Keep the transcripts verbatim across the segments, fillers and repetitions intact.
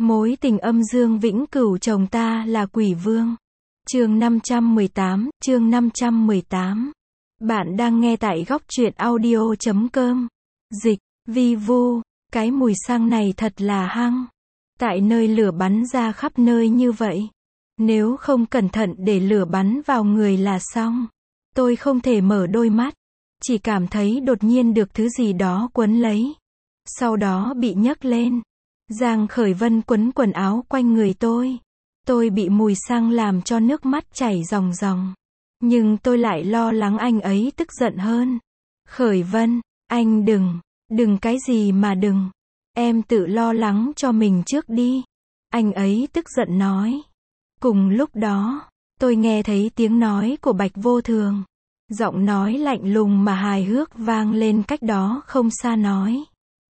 Mối tình âm dương vĩnh cửu chồng ta là quỷ vương. Chương năm trăm mười tám, chương năm trăm mười tám. Bạn đang nghe tại góc truyện audio chấm com. Dịch, vi vu, cái mùi xăng này thật là hăng. Tại nơi lửa bắn ra khắp nơi như vậy. Nếu không cẩn thận để lửa bắn vào người là xong. Tôi không thể mở đôi mắt. Chỉ cảm thấy đột nhiên được thứ gì đó quấn lấy. Sau đó bị nhấc lên. Giang Khởi Vân quấn quần áo quanh người tôi. Tôi bị mùi xăng làm cho nước mắt chảy ròng ròng. Nhưng tôi lại lo lắng anh ấy tức giận hơn. Khởi Vân, anh đừng, đừng cái gì mà đừng. Em tự lo lắng cho mình trước đi. Anh ấy tức giận nói. Cùng lúc đó, tôi nghe thấy tiếng nói của Bạch Vô Thường. Giọng nói lạnh lùng mà hài hước vang lên cách đó không xa nói.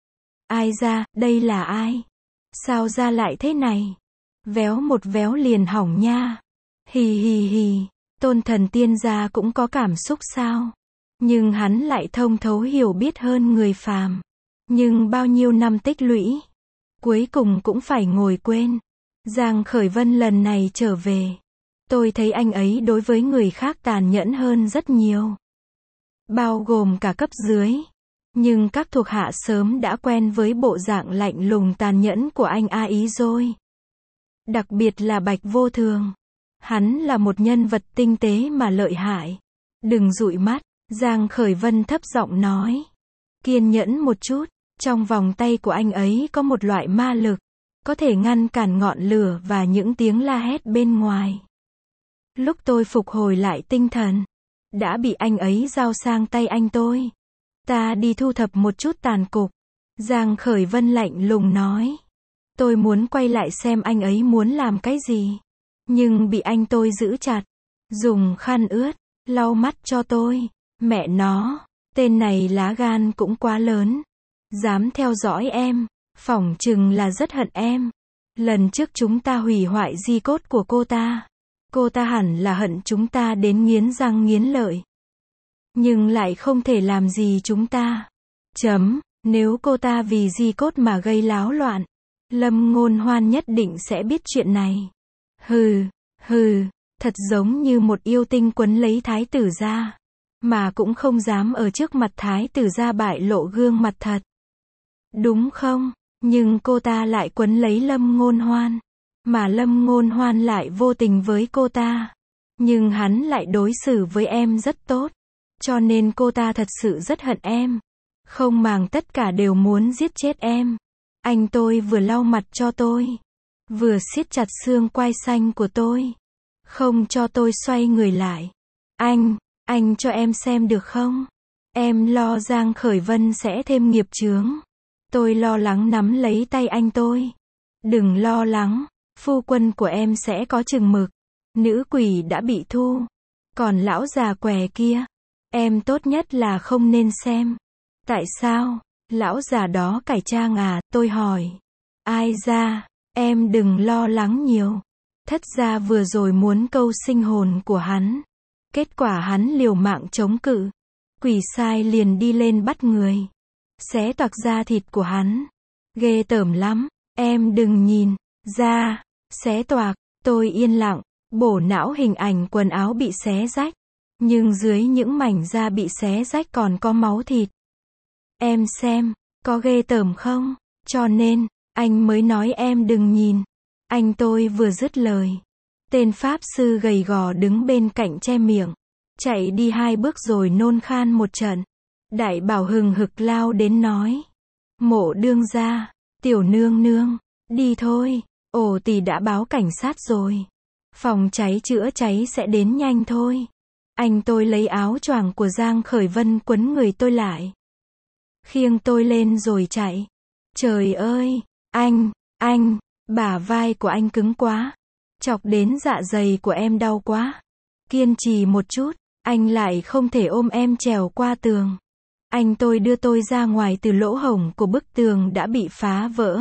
Ai ra, đây là ai? Sao ra lại thế này? Véo một véo liền hỏng nha. Hì hì hì, Tôn Thần Tiên gia cũng có cảm xúc sao? Nhưng hắn lại thông thấu hiểu biết hơn người phàm. Nhưng bao nhiêu năm tích lũy, cuối cùng cũng phải ngồi quên. Giang Khởi Vân lần này trở về. Tôi thấy anh ấy đối với người khác tàn nhẫn hơn rất nhiều. Bao gồm cả cấp dưới. Nhưng các thuộc hạ sớm đã quen với bộ dạng lạnh lùng tàn nhẫn của anh A Ý rồi. Đặc biệt là Bạch Vô Thường. Hắn là một nhân vật tinh tế mà lợi hại. Đừng dụi mắt, Giang Khởi Vân thấp giọng nói. Kiên nhẫn một chút, trong vòng tay của anh ấy có một loại ma lực. Có thể ngăn cản ngọn lửa và những tiếng la hét bên ngoài. Lúc tôi phục hồi lại tinh thần, đã bị anh ấy giao sang tay anh tôi. Ta đi thu thập một chút tàn cục. Giang Khởi Vân lạnh lùng nói. Tôi muốn quay lại xem anh ấy muốn làm cái gì. Nhưng bị anh tôi giữ chặt. Dùng khăn ướt, lau mắt cho tôi. Mẹ nó, tên này lá gan cũng quá lớn. Dám theo dõi em, phỏng chừng là rất hận em. Lần trước chúng ta hủy hoại di cốt của cô ta. Cô ta hẳn là hận chúng ta đến nghiến răng nghiến lợi. Nhưng lại không thể làm gì chúng ta. Chấm, nếu cô ta vì di cốt mà gây láo loạn, Lâm Ngôn Hoan nhất định sẽ biết chuyện này. Hừ, hừ, thật giống như một yêu tinh quấn lấy thái tử gia, mà cũng không dám ở trước mặt thái tử gia bại lộ gương mặt thật. Đúng không? Nhưng cô ta lại quấn lấy Lâm Ngôn Hoan, mà Lâm Ngôn Hoan lại vô tình với cô ta. Nhưng hắn lại đối xử với em rất tốt. Cho nên cô ta thật sự rất hận em. Không màng tất cả đều muốn giết chết em. Anh tôi vừa lau mặt cho tôi, vừa siết chặt xương quai xanh của tôi. Không cho tôi xoay người lại. Anh, anh cho em xem được không? Em lo Giang Khởi Vân sẽ thêm nghiệp chướng. Tôi lo lắng nắm lấy tay anh tôi. Đừng lo lắng, phu quân của em sẽ có chừng mực. Nữ quỷ đã bị thu. Còn lão già què kia, em tốt nhất là không nên xem. Tại sao? Lão già đó cải trang à? Tôi hỏi. Ai ra? Em đừng lo lắng nhiều. Thất gia vừa rồi muốn câu sinh hồn của hắn. Kết quả hắn liều mạng chống cự. Quỷ sai liền đi lên bắt người. Xé toạc da thịt của hắn. Ghê tởm lắm. Em đừng nhìn. Da. Xé toạc. Tôi yên lặng. Bổ não hình ảnh quần áo bị xé rách. Nhưng dưới những mảnh da bị xé rách còn có máu thịt. Em xem, có ghê tởm không? Cho nên, anh mới nói em đừng nhìn. Anh tôi vừa dứt lời. Tên pháp sư gầy gò đứng bên cạnh che miệng. Chạy đi hai bước rồi nôn khan một trận. Đại bảo hừng hực lao đến nói. Mộ đương gia, tiểu nương nương, đi thôi. Ồ tỷ đã báo cảnh sát rồi. Phòng cháy chữa cháy sẽ đến nhanh thôi. Anh tôi lấy áo choàng của Giang Khởi Vân quấn người tôi lại. Khiêng tôi lên rồi chạy. Trời ơi, anh, anh, bả vai của anh cứng quá. Chọc đến dạ dày của em đau quá. Kiên trì một chút, anh lại không thể ôm em trèo qua tường. Anh tôi đưa tôi ra ngoài từ lỗ hổng của bức tường đã bị phá vỡ.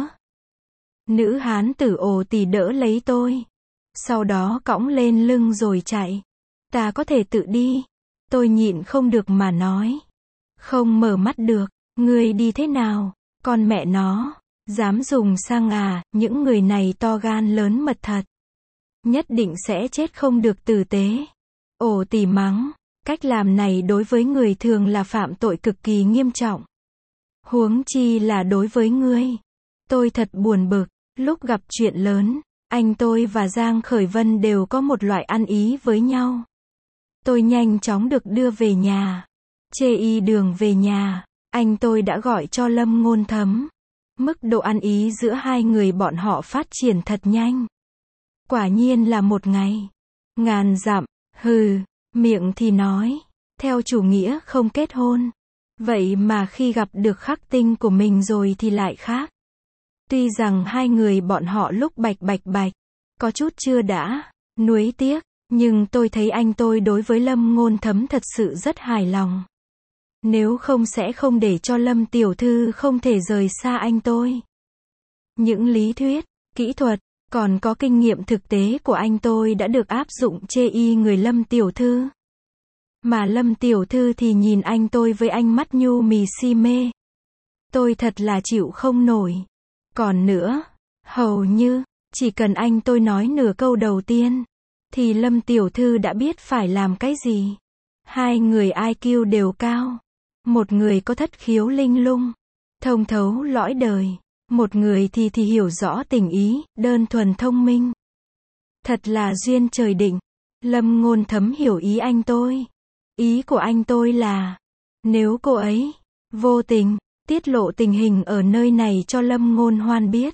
Nữ hán tử ồ tì đỡ lấy tôi. Sau đó cõng lên lưng rồi chạy. Ta có thể tự đi. Tôi nhịn không được mà nói. Không mở mắt được. Ngươi đi thế nào? Con mẹ nó. Dám dùng xăng à, những người này to gan lớn mật thật. Nhất định sẽ chết không được tử tế. Ồ Tỷ mắng, cách làm này đối với người thường là phạm tội cực kỳ nghiêm trọng. Huống chi là đối với ngươi. Tôi thật buồn bực, lúc gặp chuyện lớn, anh tôi và Giang Khởi Vân đều có một loại ăn ý với nhau. Tôi nhanh chóng được đưa về nhà. Chê y đường về nhà, anh tôi đã gọi cho Lâm Ngôn Thấm. Mức độ ăn ý giữa hai người bọn họ phát triển thật nhanh. Quả nhiên là một ngày ngàn dặm, hừ, miệng thì nói, theo chủ nghĩa không kết hôn. Vậy mà khi gặp được khắc tinh của mình rồi thì lại khác. Tuy rằng hai người bọn họ lúc bạch bạch bạch, có chút chưa đã, nuối tiếc, nhưng tôi thấy anh tôi đối với Lâm Ngôn Thấm thật sự rất hài lòng. Nếu không sẽ không để cho Lâm tiểu thư không thể rời xa anh tôi. Những lý thuyết, kỹ thuật, còn có kinh nghiệm thực tế của anh tôi đã được áp dụng chê y người Lâm tiểu thư. Mà Lâm tiểu thư thì nhìn anh tôi với ánh mắt nhu mì si mê. Tôi thật là chịu không nổi. Còn nữa, hầu như, chỉ cần anh tôi nói nửa câu đầu tiên, thì Lâm tiểu thư đã biết phải làm cái gì. Hai người i kiu đều cao. Một người có thất khiếu linh lung, thông thấu lõi đời. Một người thì thì hiểu rõ tình ý, đơn thuần thông minh. Thật là duyên trời định. Lâm Ngôn Thấm hiểu ý anh tôi. Ý của anh tôi là, nếu cô ấy vô tình tiết lộ tình hình ở nơi này cho Lâm Ngôn Hoan biết,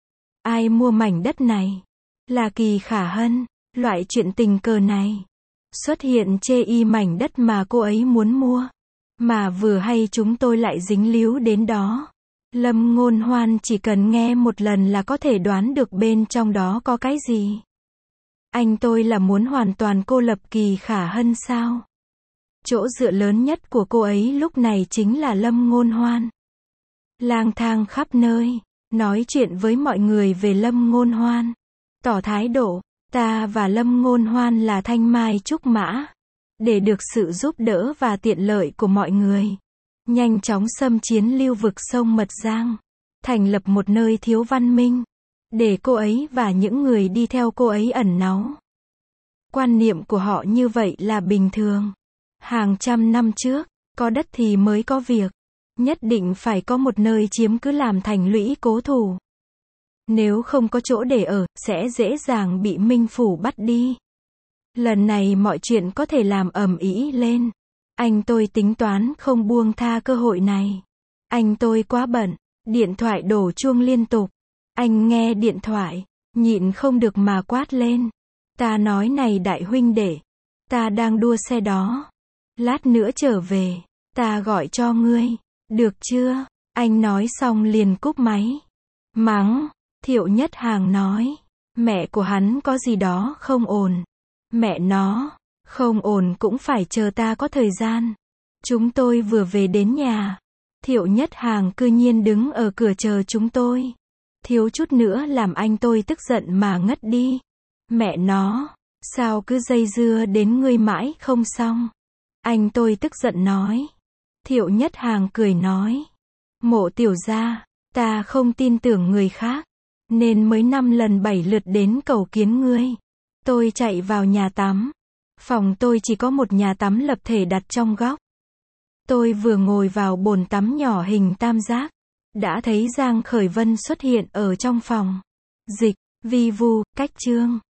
ai mua mảnh đất này là Kỳ Khả Hân. Loại chuyện tình cờ này xuất hiện chê y mảnh đất mà cô ấy muốn mua, mà vừa hay chúng tôi lại dính líu đến đó. Lâm Ngôn Hoan chỉ cần nghe một lần là có thể đoán được bên trong đó có cái gì. Anh tôi là muốn hoàn toàn cô lập Kỳ Khả Hân sao? Chỗ dựa lớn nhất của cô ấy lúc này chính là Lâm Ngôn Hoan. Lang thang khắp nơi, nói chuyện với mọi người về Lâm Ngôn Hoan. Tỏ thái độ, ta và Lâm Ngôn Hoan là thanh mai trúc mã. Để được sự giúp đỡ và tiện lợi của mọi người. Nhanh chóng xâm chiếm lưu vực sông Mật Giang. Thành lập một nơi thiếu văn minh. Để cô ấy và những người đi theo cô ấy ẩn náu. Quan niệm của họ như vậy là bình thường. Hàng trăm năm trước, có đất thì mới có việc. Nhất định phải có một nơi chiếm cứ làm thành lũy cố thủ. Nếu không có chỗ để ở, sẽ dễ dàng bị Minh Phủ bắt đi. Lần này mọi chuyện có thể làm ầm ĩ lên. Anh tôi tính toán không buông tha cơ hội này. Anh tôi quá bận, điện thoại đổ chuông liên tục. Anh nghe điện thoại, nhịn không được mà quát lên. Ta nói này đại huynh đệ, ta đang đua xe đó. Lát nữa trở về, ta gọi cho ngươi, được chưa? Anh nói xong liền cúp máy. Mắng, Thiệu Nhất Hàng nói, mẹ của hắn có gì đó không ổn. Mẹ nó, không ổn cũng phải chờ ta có thời gian. Chúng tôi vừa về đến nhà. Thiệu Nhất Hàng cư nhiên đứng ở cửa chờ chúng tôi. Thiếu chút nữa làm anh tôi tức giận mà ngất đi. Mẹ nó, sao cứ dây dưa đến ngươi mãi không xong? Anh tôi tức giận nói. Thiệu Nhất Hàng cười nói. Mộ tiểu gia, ta không tin tưởng người khác. Nên mới năm lần bảy lượt đến cầu kiến ngươi. Tôi chạy vào nhà tắm. Phòng tôi chỉ có một nhà tắm lập thể đặt trong góc. Tôi vừa ngồi vào bồn tắm nhỏ hình tam giác. Đã thấy Giang Khởi Vân xuất hiện ở trong phòng. Dịch, vi vu, cách chương.